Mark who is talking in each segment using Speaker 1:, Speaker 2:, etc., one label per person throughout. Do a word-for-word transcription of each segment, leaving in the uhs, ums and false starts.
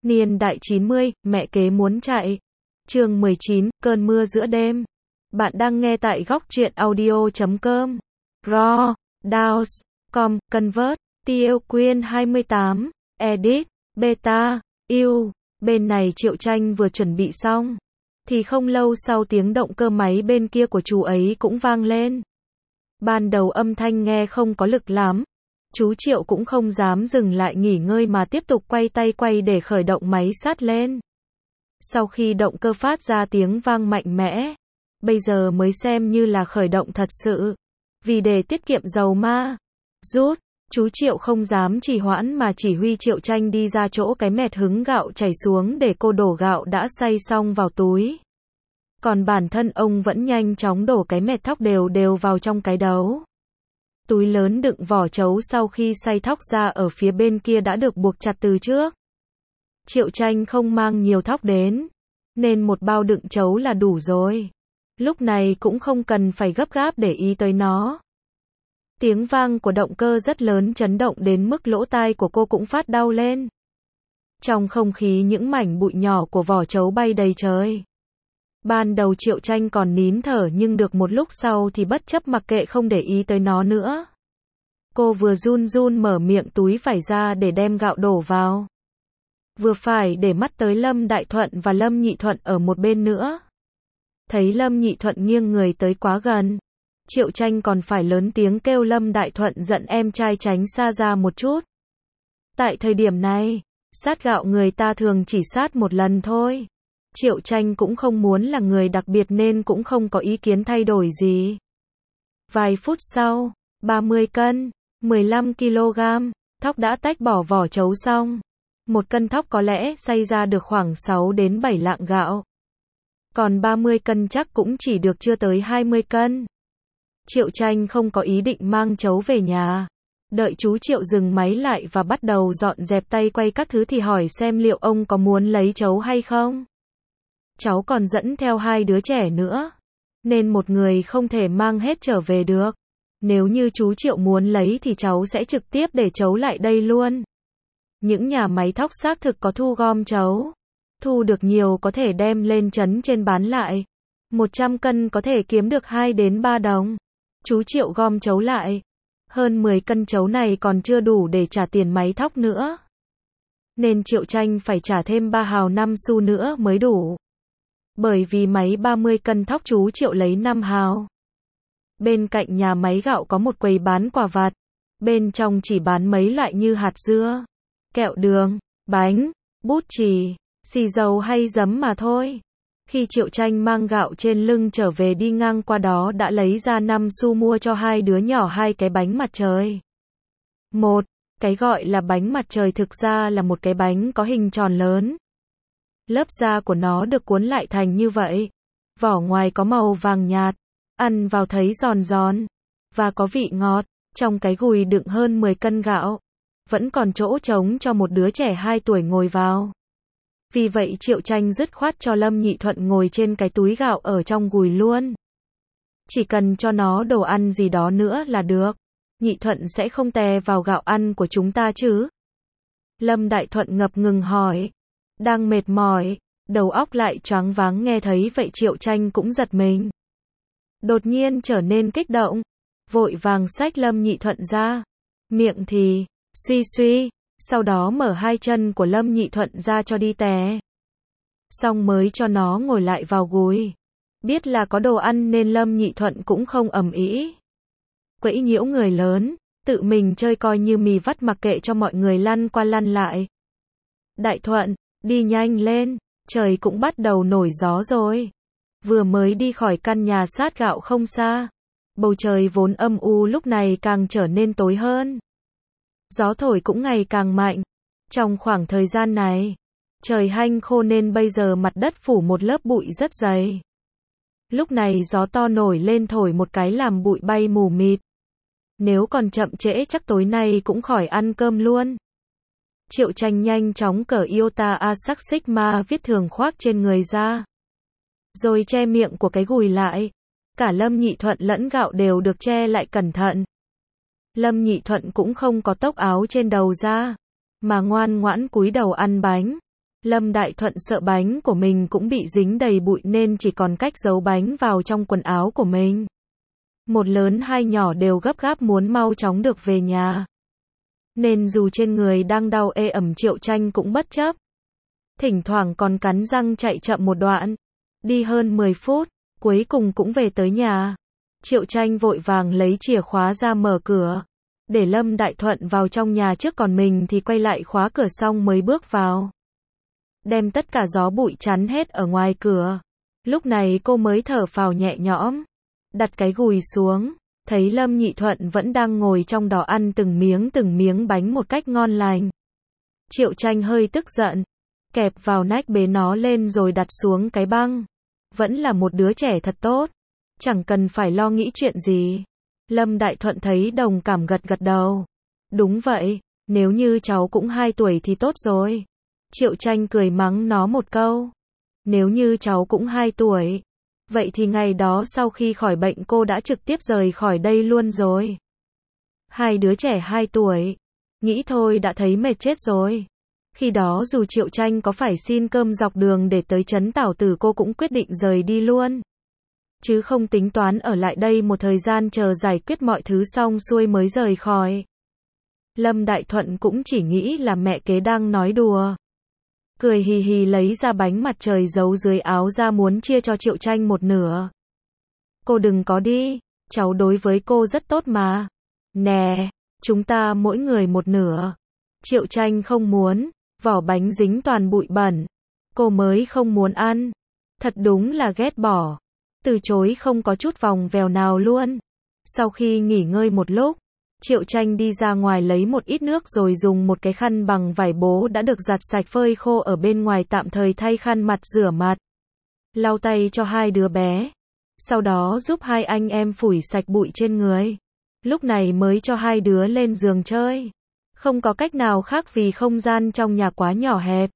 Speaker 1: Niên đại chín mươi, mẹ kế muốn chạy. Chương mười chín, cơn mưa giữa đêm. Bạn đang nghe tại góc truyện audio chấm com. Raw, Downs, com, Convert, Tiêu Quyên hai mươi tám, Edit, Beta, U. Bên này Triệu Tranh vừa chuẩn bị xong, thì không lâu sau tiếng động cơ máy bên kia của chú ấy cũng vang lên. Ban đầu âm thanh nghe không có lực lắm. Chú Triệu cũng không dám dừng lại nghỉ ngơi mà tiếp tục quay tay quay để khởi động máy sát lên. Sau khi động cơ phát ra tiếng vang mạnh mẽ, bây giờ mới xem như là khởi động thật sự. Vì để tiết kiệm dầu ma rút, chú Triệu không dám trì hoãn mà chỉ huy Triệu Tranh đi ra chỗ cái mẹt hứng gạo chảy xuống để cô đổ gạo đã xay xong vào túi. Còn bản thân ông vẫn nhanh chóng đổ cái mẹt thóc đều đều vào trong cái đấu. Túi lớn đựng vỏ trấu sau khi xay thóc ra ở phía bên kia đã được buộc chặt từ trước. Triệu Tranh không mang nhiều thóc đến, nên một bao đựng trấu là đủ rồi. Lúc này cũng không cần phải gấp gáp để ý tới nó. Tiếng vang của động cơ rất lớn chấn động đến mức lỗ tai của cô cũng phát đau lên. Trong không khí những mảnh bụi nhỏ của vỏ trấu bay đầy trời. Ban đầu Triệu Tranh còn nín thở nhưng được một lúc sau thì bất chấp mặc kệ không để ý tới nó nữa. Cô vừa run run mở miệng túi vải ra để đem gạo đổ vào. Vừa phải để mắt tới Lâm Đại Thuận và Lâm Nhị Thuận ở một bên nữa. Thấy Lâm Nhị Thuận nghiêng người tới quá gần, Triệu Tranh còn phải lớn tiếng kêu Lâm Đại Thuận giận em trai tránh xa ra một chút. Tại thời điểm này, sát gạo người ta thường chỉ sát một lần thôi. Triệu Tranh cũng không muốn là người đặc biệt nên cũng không có ý kiến thay đổi gì. Vài phút sau, ba mươi cân, mười lăm ki lô gam, thóc đã tách bỏ vỏ trấu xong. Một cân thóc có lẽ xay ra được khoảng sáu đến bảy lạng gạo. Còn ba mươi cân chắc cũng chỉ được chưa tới hai mươi cân. Triệu Tranh không có ý định mang trấu về nhà. Đợi chú Triệu dừng máy lại và bắt đầu dọn dẹp tay quay các thứ thì hỏi xem liệu ông có muốn lấy trấu hay không. Cháu còn dẫn theo hai đứa trẻ nữa, nên một người không thể mang hết trở về được. Nếu như chú Triệu muốn lấy thì cháu sẽ trực tiếp để trấu lại đây luôn. Những nhà máy thóc xác thực có thu gom trấu. Thu được nhiều có thể đem lên trấn trên bán lại. một trăm cân có thể kiếm được hai đến ba đồng. Chú Triệu gom trấu lại. Hơn mười cân trấu này còn chưa đủ để trả tiền máy thóc nữa. Nên Triệu Tranh phải trả thêm ba hào năm xu nữa mới đủ. Bởi vì máy ba mươi cân thóc chú Triệu lấy năm hào. Bên cạnh nhà máy gạo có một quầy bán quà vặt. Bên trong chỉ bán mấy loại như hạt dưa, kẹo đường, bánh, bút chì, xì dầu hay giấm mà thôi. Khi Triệu Tranh mang gạo trên lưng trở về đi ngang qua đó đã lấy ra năm xu mua cho hai đứa nhỏ hai cái bánh mặt trời. Một, cái gọi là bánh mặt trời thực ra là một cái bánh có hình tròn lớn. Lớp da của nó được cuốn lại thành như vậy. Vỏ ngoài có màu vàng nhạt, ăn vào thấy giòn giòn, và có vị ngọt. Trong cái gùi đựng hơn mười cân gạo, vẫn còn chỗ trống cho một đứa trẻ hai tuổi ngồi vào. Vì vậy Triệu Tranh dứt khoát cho Lâm Nhị Thuận ngồi trên cái túi gạo ở trong gùi luôn. Chỉ cần cho nó đồ ăn gì đó nữa là được. Nhị Thuận sẽ không tè vào gạo ăn của chúng ta chứ? Lâm Đại Thuận ngập ngừng hỏi. Đang mệt mỏi, đầu óc lại choáng váng nghe thấy vậy Triệu Tranh cũng giật mình. Đột nhiên trở nên kích động. Vội vàng xách Lâm Nhị Thuận ra. Miệng thì suy suy, sau đó mở hai chân của Lâm Nhị Thuận ra cho đi tè. Xong mới cho nó ngồi lại vào gùi. Biết là có đồ ăn nên Lâm Nhị Thuận cũng không ầm ĩ. Quẫy nhiễu người lớn, tự mình chơi coi như mì vắt mặc kệ cho mọi người lăn qua lăn lại. Đại Thuận, đi nhanh lên, trời cũng bắt đầu nổi gió rồi. Vừa mới đi khỏi căn nhà sát gạo không xa. Bầu trời vốn âm u lúc này càng trở nên tối hơn. Gió thổi cũng ngày càng mạnh. Trong khoảng thời gian này, trời hanh khô nên bây giờ mặt đất phủ một lớp bụi rất dày. Lúc này gió to nổi lên thổi một cái làm bụi bay mù mịt. Nếu còn chậm trễ chắc tối nay cũng khỏi ăn cơm luôn. Triệu Tranh nhanh chóng cởi Iota Asac Sigma viết thường khoác trên người ra. Rồi che miệng của cái gùi lại. Cả Lâm Nhị Thuận lẫn gạo đều được che lại cẩn thận. Lâm Nhị Thuận cũng không có tốc áo trên đầu ra, mà ngoan ngoãn cúi đầu ăn bánh. Lâm Đại Thuận sợ bánh của mình cũng bị dính đầy bụi nên chỉ còn cách giấu bánh vào trong quần áo của mình. Một lớn hai nhỏ đều gấp gáp muốn mau chóng được về nhà. Nên dù trên người đang đau ê ẩm Triệu Tranh cũng bất chấp. Thỉnh thoảng còn cắn răng chạy chậm một đoạn. Đi hơn mười phút, cuối cùng cũng về tới nhà. Triệu Tranh vội vàng lấy chìa khóa ra mở cửa. Để Lâm Đại Thuận vào trong nhà trước còn mình thì quay lại khóa cửa xong mới bước vào. Đem tất cả gió bụi chắn hết ở ngoài cửa. Lúc này cô mới thở phào nhẹ nhõm. Đặt cái gùi xuống. Thấy Lâm Nhị Thuận vẫn đang ngồi trong đó ăn từng miếng từng miếng bánh một cách ngon lành. Triệu Tranh hơi tức giận. Kẹp vào nách bế nó lên rồi đặt xuống cái băng. Vẫn là một đứa trẻ thật tốt. Chẳng cần phải lo nghĩ chuyện gì. Lâm Đại Thuận thấy đồng cảm gật gật đầu. Đúng vậy, nếu như cháu cũng hai tuổi thì tốt rồi. Triệu Tranh cười mắng nó một câu. Nếu như cháu cũng hai tuổi. Vậy thì ngày đó sau khi khỏi bệnh cô đã trực tiếp rời khỏi đây luôn rồi. Hai đứa trẻ hai tuổi. Nghĩ thôi đã thấy mệt chết rồi. Khi đó dù Triệu Tranh có phải xin cơm dọc đường để tới trấn Tảo Tử cô cũng quyết định rời đi luôn. Chứ không tính toán ở lại đây một thời gian chờ giải quyết mọi thứ xong xuôi mới rời khỏi. Lâm Đại Thuận cũng chỉ nghĩ là mẹ kế đang nói đùa. Cười hì hì lấy ra bánh mặt trời giấu dưới áo ra muốn chia cho Triệu Tranh một nửa. Cô đừng có đi, cháu đối với cô rất tốt mà. Nè, chúng ta mỗi người một nửa. Triệu Tranh không muốn, vỏ bánh dính toàn bụi bẩn. Cô mới không muốn ăn. Thật đúng là ghét bỏ. Từ chối không có chút vòng vèo nào luôn. Sau khi nghỉ ngơi một lúc, Triệu Tranh đi ra ngoài lấy một ít nước rồi dùng một cái khăn bằng vải bố đã được giặt sạch phơi khô ở bên ngoài tạm thời thay khăn mặt rửa mặt. Lau tay cho hai đứa bé. Sau đó giúp hai anh em phủi sạch bụi trên người. Lúc này mới cho hai đứa lên giường chơi. Không có cách nào khác vì không gian trong nhà quá nhỏ hẹp.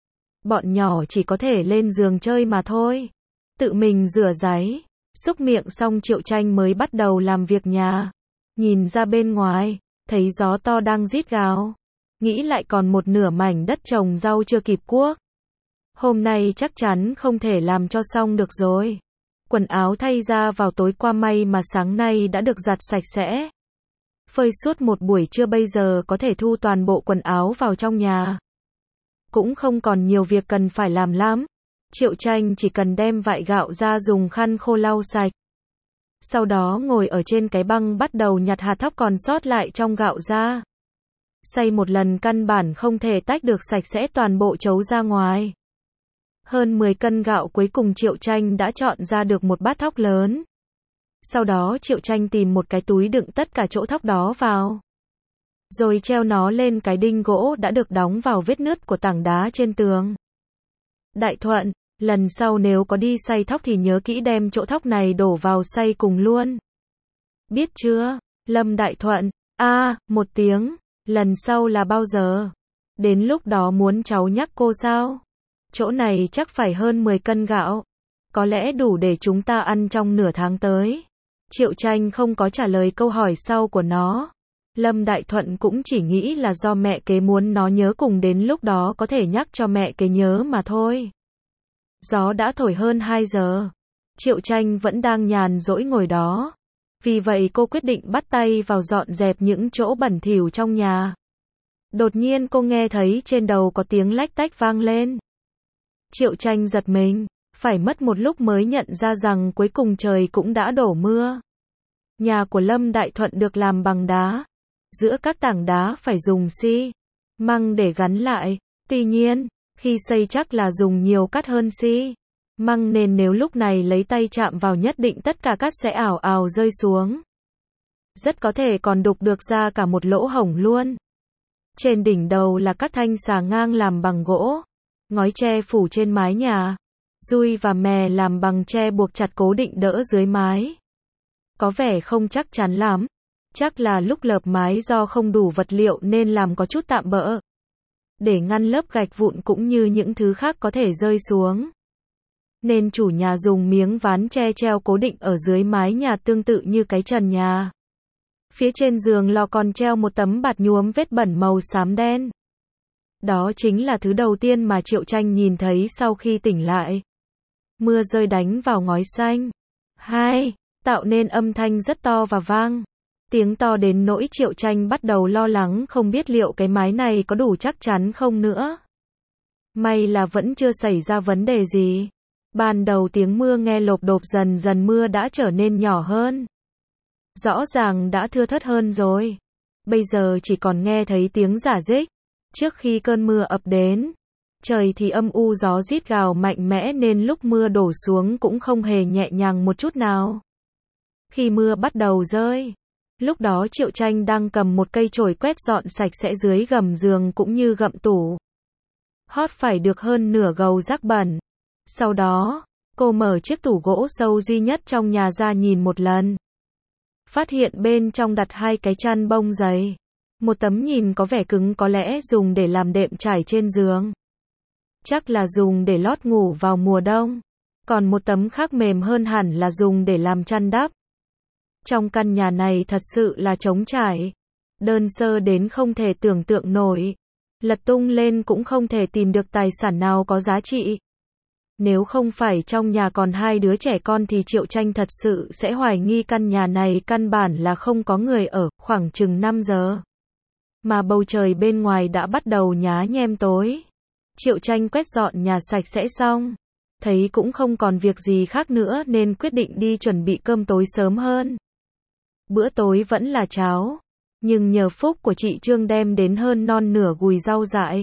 Speaker 1: Bọn nhỏ chỉ có thể lên giường chơi mà thôi. Tự mình rửa ráy, xúc miệng xong Triệu Tranh mới bắt đầu làm việc nhà. Nhìn ra bên ngoài, thấy gió to đang rít gào. Nghĩ lại còn một nửa mảnh đất trồng rau chưa kịp cuốc. Hôm nay chắc chắn không thể làm cho xong được rồi. Quần áo thay ra vào tối qua may mà sáng nay đã được giặt sạch sẽ. Phơi suốt một buổi trưa bây giờ có thể thu toàn bộ quần áo vào trong nhà. Cũng không còn nhiều việc cần phải làm lắm. Triệu Tranh chỉ cần đem vại gạo ra dùng khăn khô lau sạch. Sau đó ngồi ở trên cái băng bắt đầu nhặt hạt thóc còn sót lại trong gạo ra. Xay một lần căn bản không thể tách được sạch sẽ toàn bộ chấu ra ngoài. Hơn mười cân gạo cuối cùng Triệu Tranh đã chọn ra được một bát thóc lớn. Sau đó Triệu Tranh tìm một cái túi đựng tất cả chỗ thóc đó vào. Rồi treo nó lên cái đinh gỗ đã được đóng vào vết nứt của tảng đá trên tường. Đại Thuận, lần sau nếu có đi xay thóc thì nhớ kỹ đem chỗ thóc này đổ vào xay cùng luôn. Biết chưa? Lâm Đại Thuận, a à, một tiếng, lần sau là bao giờ? Đến lúc đó muốn cháu nhắc cô sao? Chỗ này chắc phải hơn mười cân gạo. Có lẽ đủ để chúng ta ăn trong nửa tháng tới. Triệu Tranh không có trả lời câu hỏi sau của nó. Lâm Đại Thuận cũng chỉ nghĩ là do mẹ kế muốn nó nhớ cùng đến lúc đó có thể nhắc cho mẹ kế nhớ mà thôi. Gió đã thổi hơn hai giờ. Triệu Tranh vẫn đang nhàn rỗi ngồi đó. Vì vậy cô quyết định bắt tay vào dọn dẹp những chỗ bẩn thỉu trong nhà. Đột nhiên cô nghe thấy trên đầu có tiếng lách tách vang lên. Triệu Tranh giật mình, phải mất một lúc mới nhận ra rằng cuối cùng trời cũng đã đổ mưa. Nhà của Lâm Đại Thuận được làm bằng đá. Giữa các tảng đá phải dùng xi măng để gắn lại. Tuy nhiên, khi xây chắc là dùng nhiều cát hơn xi măng nên nếu lúc này lấy tay chạm vào nhất định tất cả cát sẽ ảo ảo rơi xuống. Rất có thể còn đục được ra cả một lỗ hổng luôn. Trên đỉnh đầu là các thanh xà ngang làm bằng gỗ. Ngói tre phủ trên mái nhà. Dui và mè làm bằng tre buộc chặt cố định đỡ dưới mái. Có vẻ không chắc chắn lắm. Chắc là lúc lợp mái do không đủ vật liệu nên làm có chút tạm bỡ. Để ngăn lớp gạch vụn cũng như những thứ khác có thể rơi xuống. Nên chủ nhà dùng miếng ván tre treo cố định ở dưới mái nhà tương tự như cái trần nhà. Phía trên giường lò còn treo một tấm bạt nhuốm vết bẩn màu xám đen. Đó chính là thứ đầu tiên mà Triệu Tranh nhìn thấy sau khi tỉnh lại. Mưa rơi đánh vào ngói xanh. Hai, tạo nên âm thanh rất to và vang. Tiếng to đến nỗi Triệu Tranh bắt đầu lo lắng không biết liệu cái mái này có đủ chắc chắn không nữa. May là vẫn chưa xảy ra vấn đề gì. Ban đầu tiếng mưa nghe lộp độp, dần dần mưa đã trở nên nhỏ hơn. Rõ ràng đã thưa thớt hơn rồi. Bây giờ chỉ còn nghe thấy tiếng rả rích. Trước khi cơn mưa ập đến, trời thì âm u, gió rít gào mạnh mẽ nên lúc mưa đổ xuống cũng không hề nhẹ nhàng một chút nào. Khi mưa bắt đầu rơi, lúc đó Triệu Tranh đang cầm một cây chổi quét dọn sạch sẽ dưới gầm giường cũng như gậm tủ. Hót phải được hơn nửa gầu rác bẩn. Sau đó, cô mở chiếc tủ gỗ sâu duy nhất trong nhà ra nhìn một lần. Phát hiện bên trong đặt hai cái chăn bông dày. Một tấm nhìn có vẻ cứng, có lẽ dùng để làm đệm trải trên giường. Chắc là dùng để lót ngủ vào mùa đông. Còn một tấm khác mềm hơn hẳn là dùng để làm chăn đắp. Trong căn nhà này thật sự là trống trải. Đơn sơ đến không thể tưởng tượng nổi. Lật tung lên cũng không thể tìm được tài sản nào có giá trị. Nếu không phải trong nhà còn hai đứa trẻ con thì Triệu Tranh thật sự sẽ hoài nghi căn nhà này căn bản là không có người ở. Khoảng chừng năm giờ. Mà bầu trời bên ngoài đã bắt đầu nhá nhem tối. Triệu Tranh quét dọn nhà sạch sẽ xong. Thấy cũng không còn việc gì khác nữa nên quyết định đi chuẩn bị cơm tối sớm hơn. Bữa tối vẫn là cháo. Nhưng nhờ phúc của chị Trương đem đến hơn non nửa gùi rau dại.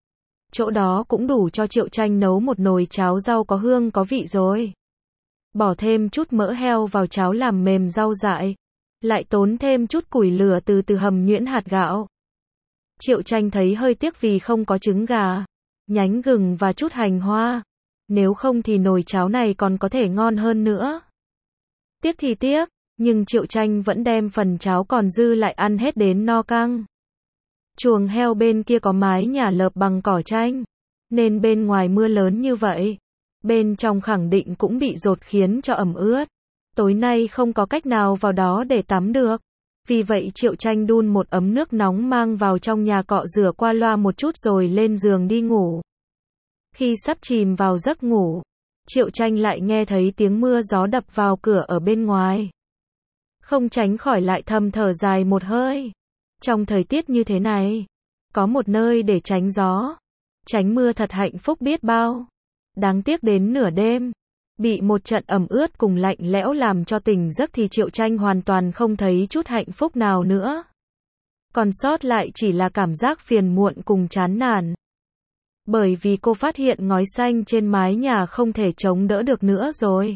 Speaker 1: Chỗ đó cũng đủ cho Triệu Tranh nấu một nồi cháo rau có hương có vị rồi. Bỏ thêm chút mỡ heo vào cháo làm mềm rau dại. Lại tốn thêm chút củi lửa từ từ hầm nhuyễn hạt gạo. Triệu Tranh thấy hơi tiếc vì không có trứng gà, nhánh gừng và chút hành hoa. Nếu không thì nồi cháo này còn có thể ngon hơn nữa. Tiếc thì tiếc, nhưng Triệu Tranh vẫn đem phần cháo còn dư lại ăn hết đến no căng. Chuồng heo bên kia có mái nhà lợp bằng cỏ tranh, nên bên ngoài mưa lớn như vậy, bên trong khẳng định cũng bị dột khiến cho ẩm ướt. Tối nay không có cách nào vào đó để tắm được. Vì vậy Triệu Tranh đun một ấm nước nóng mang vào trong nhà cọ rửa qua loa một chút rồi lên giường đi ngủ. Khi sắp chìm vào giấc ngủ, Triệu Tranh lại nghe thấy tiếng mưa gió đập vào cửa ở bên ngoài. Không tránh khỏi lại thầm thở dài một hơi. Trong thời tiết như thế này, có một nơi để tránh gió, tránh mưa thật hạnh phúc biết bao. Đáng tiếc đến nửa đêm, bị một trận ẩm ướt cùng lạnh lẽo làm cho tỉnh giấc thì Triệu Tranh hoàn toàn không thấy chút hạnh phúc nào nữa. Còn sót lại chỉ là cảm giác phiền muộn cùng chán nản. Bởi vì cô phát hiện ngói xanh trên mái nhà không thể chống đỡ được nữa rồi.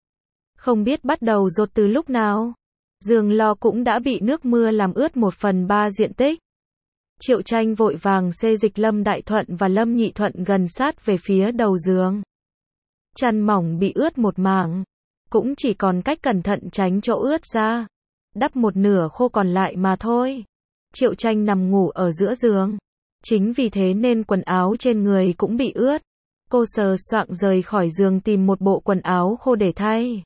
Speaker 1: Không biết bắt đầu dột từ lúc nào. Giường lò cũng đã bị nước mưa làm ướt một phần ba diện tích. Triệu Tranh vội vàng xê dịch Lâm Đại Thuận và Lâm Nhị Thuận gần sát về phía đầu giường. Chăn mỏng bị ướt một mảng, cũng chỉ còn cách cẩn thận tránh chỗ ướt ra. Đắp một nửa khô còn lại mà thôi. Triệu Tranh nằm ngủ ở giữa giường. Chính vì thế nên quần áo trên người cũng bị ướt. Cô sờ soạng rời khỏi giường tìm một bộ quần áo khô để thay.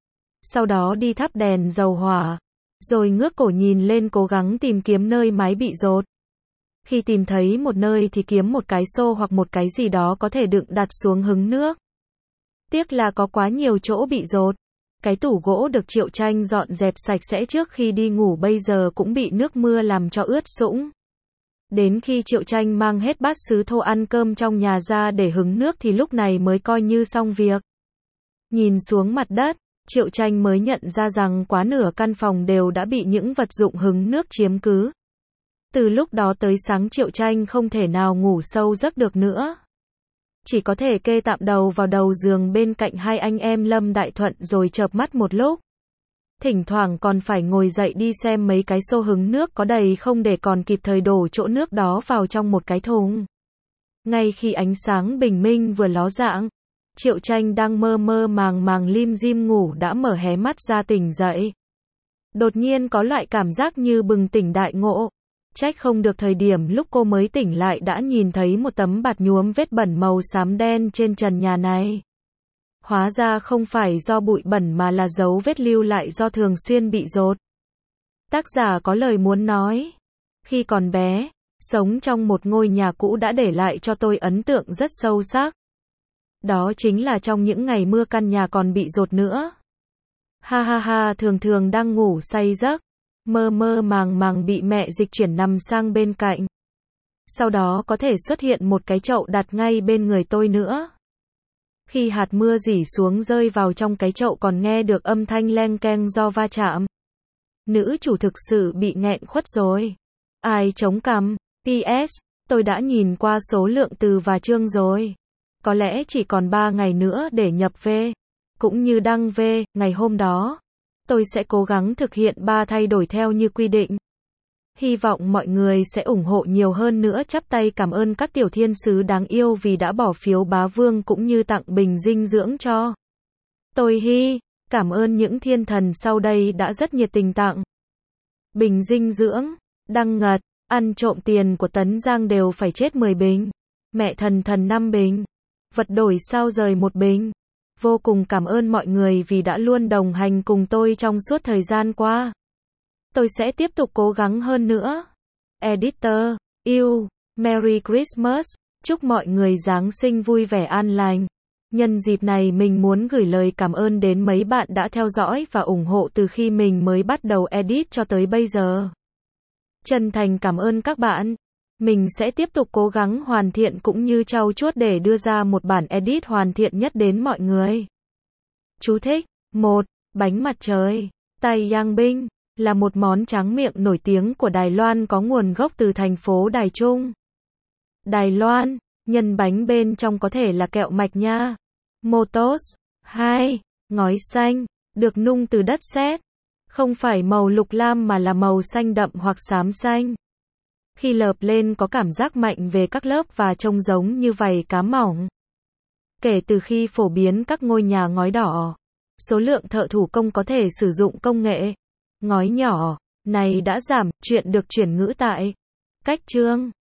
Speaker 1: Sau đó đi thắp đèn dầu hỏa, rồi ngước cổ nhìn lên cố gắng tìm kiếm nơi mái bị dột. Khi tìm thấy một nơi thì kiếm một cái xô hoặc một cái gì đó có thể đựng đặt xuống hứng nước. Tiếc là có quá nhiều chỗ bị dột. Cái tủ gỗ được Triệu Tranh dọn dẹp sạch sẽ trước khi đi ngủ bây giờ cũng bị nước mưa làm cho ướt sũng. Đến khi Triệu Tranh mang hết bát sứ thô ăn cơm trong nhà ra để hứng nước thì lúc này mới coi như xong việc. Nhìn xuống mặt đất, Triệu Tranh mới nhận ra rằng quá nửa căn phòng đều đã bị những vật dụng hứng nước chiếm cứ. Từ lúc đó tới sáng Triệu Tranh không thể nào ngủ sâu giấc được nữa. Chỉ có thể kê tạm đầu vào đầu giường bên cạnh hai anh em Lâm Đại Thuận rồi chợp mắt một lúc. Thỉnh thoảng còn phải ngồi dậy đi xem mấy cái xô hứng nước có đầy không để còn kịp thời đổ chỗ nước đó vào trong một cái thùng. Ngay khi ánh sáng bình minh vừa ló dạng, Triệu Tranh đang mơ mơ màng màng lim dim ngủ đã mở hé mắt ra tỉnh dậy. Đột nhiên có loại cảm giác như bừng tỉnh đại ngộ. Trách không được thời điểm lúc cô mới tỉnh lại đã nhìn thấy một tấm bạt nhuốm vết bẩn màu xám đen trên trần nhà này. Hóa ra không phải do bụi bẩn mà là dấu vết lưu lại do thường xuyên bị dột. Tác giả có lời muốn nói. Khi còn bé, Sống trong một ngôi nhà cũ đã để lại cho tôi ấn tượng rất sâu sắc. Đó chính là trong những ngày mưa căn nhà còn bị dột nữa. Ha ha ha, thường thường đang ngủ say giấc, mơ mơ màng màng bị mẹ dịch chuyển nằm sang bên cạnh. Sau đó có thể xuất hiện một cái chậu đặt ngay bên người tôi nữa. Khi hạt mưa rỉ xuống rơi vào trong cái chậu còn nghe được âm thanh leng keng do va chạm. Nữ chủ thực sự bị nghẹn khuất rồi. Ai chống cằm? pê ét, tôi đã nhìn qua số lượng từ và chương rồi. Có lẽ chỉ còn ba ngày nữa để nhập về. Cũng như đăng về, ngày hôm đó. Tôi sẽ cố gắng thực hiện ba thay đổi theo như quy định. Hy vọng mọi người sẽ ủng hộ nhiều hơn nữa. Chắp tay cảm ơn các tiểu thiên sứ đáng yêu vì đã bỏ phiếu bá vương cũng như tặng bình dinh dưỡng cho tôi. Hi, cảm ơn những thiên thần sau đây đã rất nhiệt tình tặng bình dinh dưỡng. Đăng Ngật, ăn trộm tiền của Tấn Giang đều phải chết mười bình. Mẹ thần thần năm bình. Vật đổi sao rời một bình. Vô cùng cảm ơn mọi người vì đã luôn đồng hành cùng tôi trong suốt thời gian qua. Tôi sẽ tiếp tục cố gắng hơn nữa. Editor, yêu, Merry Christmas, chúc mọi người Giáng sinh vui vẻ an lành. Nhân dịp này mình muốn gửi lời cảm ơn đến mấy bạn đã theo dõi và ủng hộ từ khi mình mới bắt đầu edit cho tới bây giờ. Chân thành cảm ơn các bạn. Mình sẽ tiếp tục cố gắng hoàn thiện cũng như trau chuốt để đưa ra một bản edit hoàn thiện nhất đến mọi người. Chú thích. một. Bánh mặt trời. Tai Yang Binh là một món tráng miệng nổi tiếng của Đài Loan có nguồn gốc từ thành phố Đài Trung, Đài Loan. Nhân bánh bên trong có thể là kẹo mạch nha. Motos. hai. Ngói xanh, được nung từ đất sét. Không phải màu lục lam mà là màu xanh đậm hoặc xám xanh. Khi lợp lên có cảm giác mạnh về các lớp và trông giống như vảy cá mỏng. Kể từ khi phổ biến các ngôi nhà ngói đỏ, số lượng thợ thủ công có thể sử dụng công nghệ ngói nhỏ này đã giảm. Chuyện được chuyển ngữ tại Cách Chương.